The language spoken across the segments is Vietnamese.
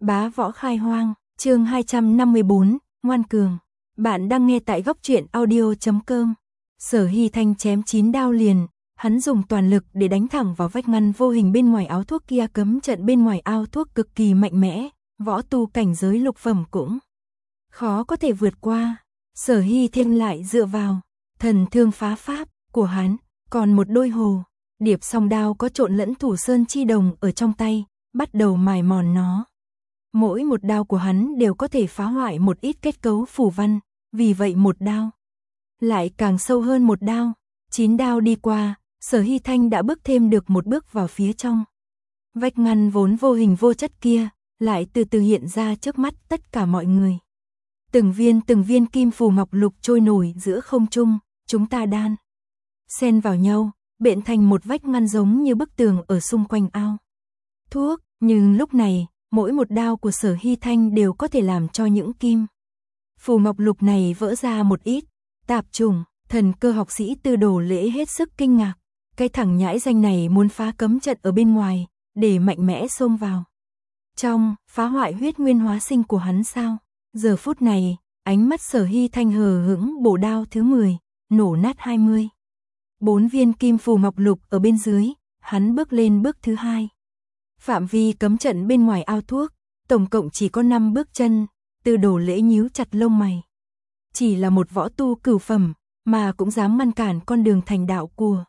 Bá võ khai hoang, chương 254, ngoan cường. Bạn đang nghe tại góc truyện audio.com. Sở Hy Thanh chém 9 đao liền, hắn dùng toàn lực để đánh thẳng vào vách ngăn vô hình bên ngoài áo thuốc kia. Cấm trận bên ngoài ao thuốc cực kỳ mạnh mẽ, võ tu cảnh giới lục phẩm cũng khó có thể vượt qua. Sở Hy Thanh lại dựa vào thần thương phá pháp của hắn, còn một đôi hồ điệp song đao có trộn lẫn thủ sơn chi đồng ở trong tay, bắt đầu mài mòn nó. Mỗi một đao của hắn đều có thể phá hoại một ít kết cấu phù văn, vì vậy một đao lại càng sâu hơn một đao. 9 đao đi qua, Sở Hy Thanh đã bước thêm được một bước vào phía trong. Vách ngăn vốn vô hình vô chất kia lại từ từ hiện ra trước mắt tất cả mọi người. Từng viên kim phù ngọc lục trôi nổi giữa không trung, chúng ta đan xen vào nhau, bện thành một vách ngăn giống như bức tường ở xung quanh ao thuốc. Nhưng lúc này, mỗi một đao của Sở Hy Thanh đều có thể làm cho những kim phù ngọc lục này vỡ ra một ít tạp trùng. Thần cơ học sĩ Tư Đồ Lễ hết sức kinh ngạc, cái thằng nhãi danh này muốn phá cấm trận ở bên ngoài để mạnh mẽ xông vào trong, phá hoại huyết nguyên hóa sinh của hắn sao? Giờ phút này, ánh mắt Sở Hy Thanh hờ hững bổ đao thứ 10, nổ nát 20. 4 viên kim phù ngọc lục ở bên dưới, hắn bước lên bước thứ 2. Phạm vi cấm trận bên ngoài ao thuốc, tổng cộng chỉ có 5 bước chân. Tư Đồ Lễ nhíu chặt lông mày. Chỉ là một võ tu cửu phẩm, mà cũng dám ngăn cản con đường thành đạo của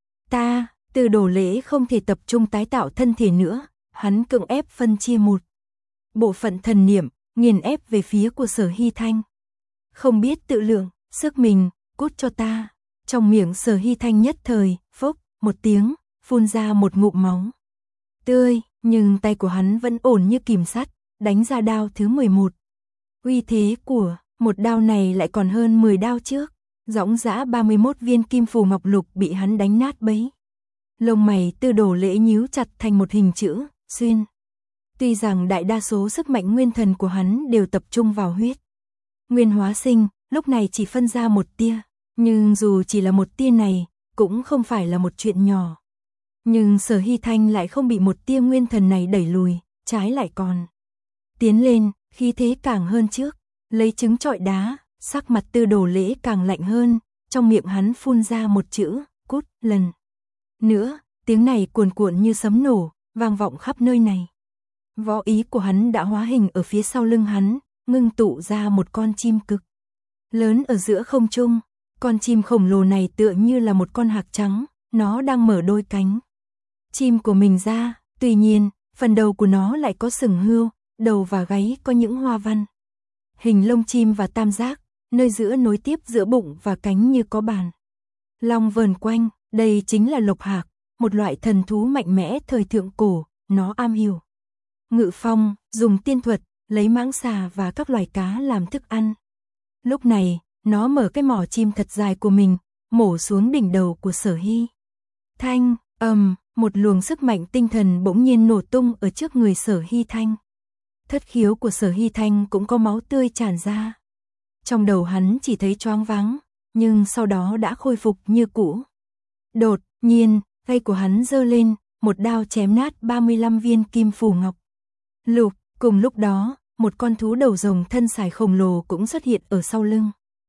ta. Tư Đồ Lễ không thể tập trung tái tạo thân thể nữa, hắn cưỡng ép phân chia một bộ phận thần niệm, nghiền ép về phía của Sở Hy Thanh. Không biết tự lượng sức mình, cút cho ta. Trong miệng Sở Hy Thanh nhất thời, phốc, một tiếng, phun ra một ngụm máu tươi, nhưng tay của hắn vẫn ổn như kìm sắt, đánh ra đao thứ 11. Uy thế của một đao này lại còn hơn 10 đao trước. Dõng dã 31 viên kim phù ngọc lục bị hắn đánh nát bấy. Lông mày Tư Đồ Lễ nhíu chặt thành một hình chữ, xuyên. Tuy rằng đại đa số sức mạnh nguyên thần của hắn đều tập trung vào huyết nguyên hóa sinh, lúc này chỉ phân ra một tia, nhưng dù chỉ là một tia này, cũng không phải là một chuyện nhỏ. Nhưng Sở Hy Thanh lại không bị một tia nguyên thần này đẩy lùi, trái lại còn tiến lên, khí thế càng hơn trước. Lấy trứng trọi đá, sắc mặt Tư Đồ Lễ càng lạnh hơn, trong miệng hắn phun ra một chữ, cút. Lần nữa, tiếng này cuồn cuộn như sấm nổ, vang vọng khắp nơi này. Võ ý của hắn đã hóa hình ở phía sau lưng hắn, ngưng tụ ra một con chim cực lớn ở giữa không trung. Con chim khổng lồ này tựa như là một con hạc trắng, nó đang mở đôi cánh chim của mình ra, tuy nhiên, phần đầu của nó lại có sừng hươu, đầu và gáy có những hoa văn hình lông chim và tam giác, nơi giữa nối tiếp giữa bụng và cánh như có bàn long vờn quanh. Đây chính là lộc hạc, một loại thần thú mạnh mẽ thời thượng cổ. Nó am hiểu ngự phong, dùng tiên thuật, lấy mãng xà và các loài cá làm thức ăn. Lúc này, nó mở cái mỏ chim thật dài của mình, mổ xuống đỉnh đầu của Sở Hy Thanh. Một luồng sức mạnh tinh thần bỗng nhiên nổ tung ở trước người Sở Hy Thanh. Thất khiếu của Sở Hy Thanh cũng có máu tươi tràn ra. Trong đầu hắn chỉ thấy choáng váng, nhưng sau đó đã khôi phục như cũ. Đột nhiên, tay của hắn giơ lên, một đao chém nát 35 viên kim phù ngọc lục. Cùng lúc đó, một con thú đầu rồng thân sải khổng lồ cũng xuất hiện ở sau lưng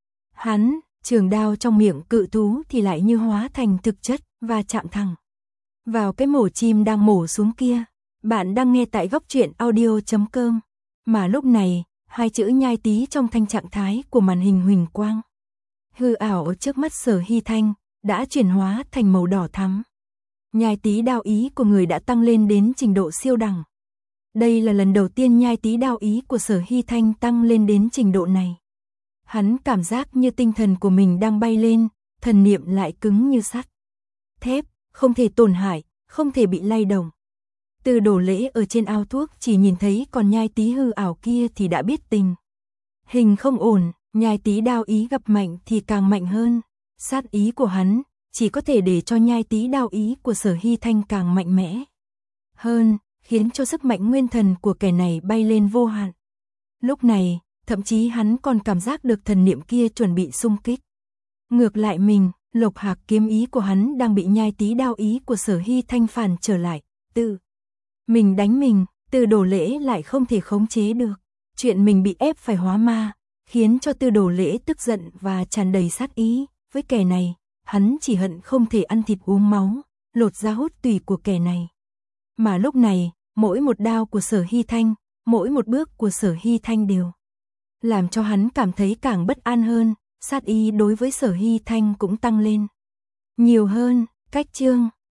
hắn. Trường đao trong miệng cự thú thì lại như hóa thành thực chất và chạm thẳng vào cái mổ chim đang mổ xuống kia. Bạn đang nghe tại góc truyện audio.com. Mà lúc này, hai chữ nhai tí trong thanh trạng thái của màn hình huỳnh quang hư ảo ở trước mắt Sở Hy Thanh đã chuyển hóa thành màu đỏ thắm. Nhai tí đao ý của người đã tăng lên đến trình độ siêu đẳng. Đây là lần đầu tiên nhai tí đao ý của Sở Hy Thanh tăng lên đến trình độ này. Hắn cảm giác như tinh thần của mình đang bay lên, thần niệm lại cứng như sắt thép, không thể tổn hại, không thể bị lay động. Tư Đồ Lễ ở trên ao thuốc chỉ nhìn thấy con nhai tí hư ảo kia thì đã biết tình hình không ổn. Nhai tí đao ý gặp mạnh thì càng mạnh hơn. Sát ý của hắn chỉ có thể để cho nhai tí đao ý của Sở Hy Thanh càng mạnh mẽ hơn, khiến cho sức mạnh nguyên thần của kẻ này bay lên vô hạn. Lúc này, thậm chí hắn còn cảm giác được thần niệm kia chuẩn bị xung kích ngược lại mình. Lộc hạc kiếm ý của hắn đang bị nhai tí đao ý của Sở Hy Thanh phản trở lại. Tự mình đánh mình. Tư Đồ Lễ lại không thể khống chế được. Chuyện mình bị ép phải hóa ma, khiến cho Tư Đồ Lễ tức giận và tràn đầy sát ý. Với kẻ này, hắn chỉ hận không thể ăn thịt uống máu, lột da hút tủy của kẻ này. Mà lúc này, mỗi một đao của Sở Hy Thanh, mỗi một bước của Sở Hy Thanh đều làm cho hắn cảm thấy càng bất an hơn, sát ý đối với Sở Hy Thanh cũng tăng lên nhiều hơn. Cách chương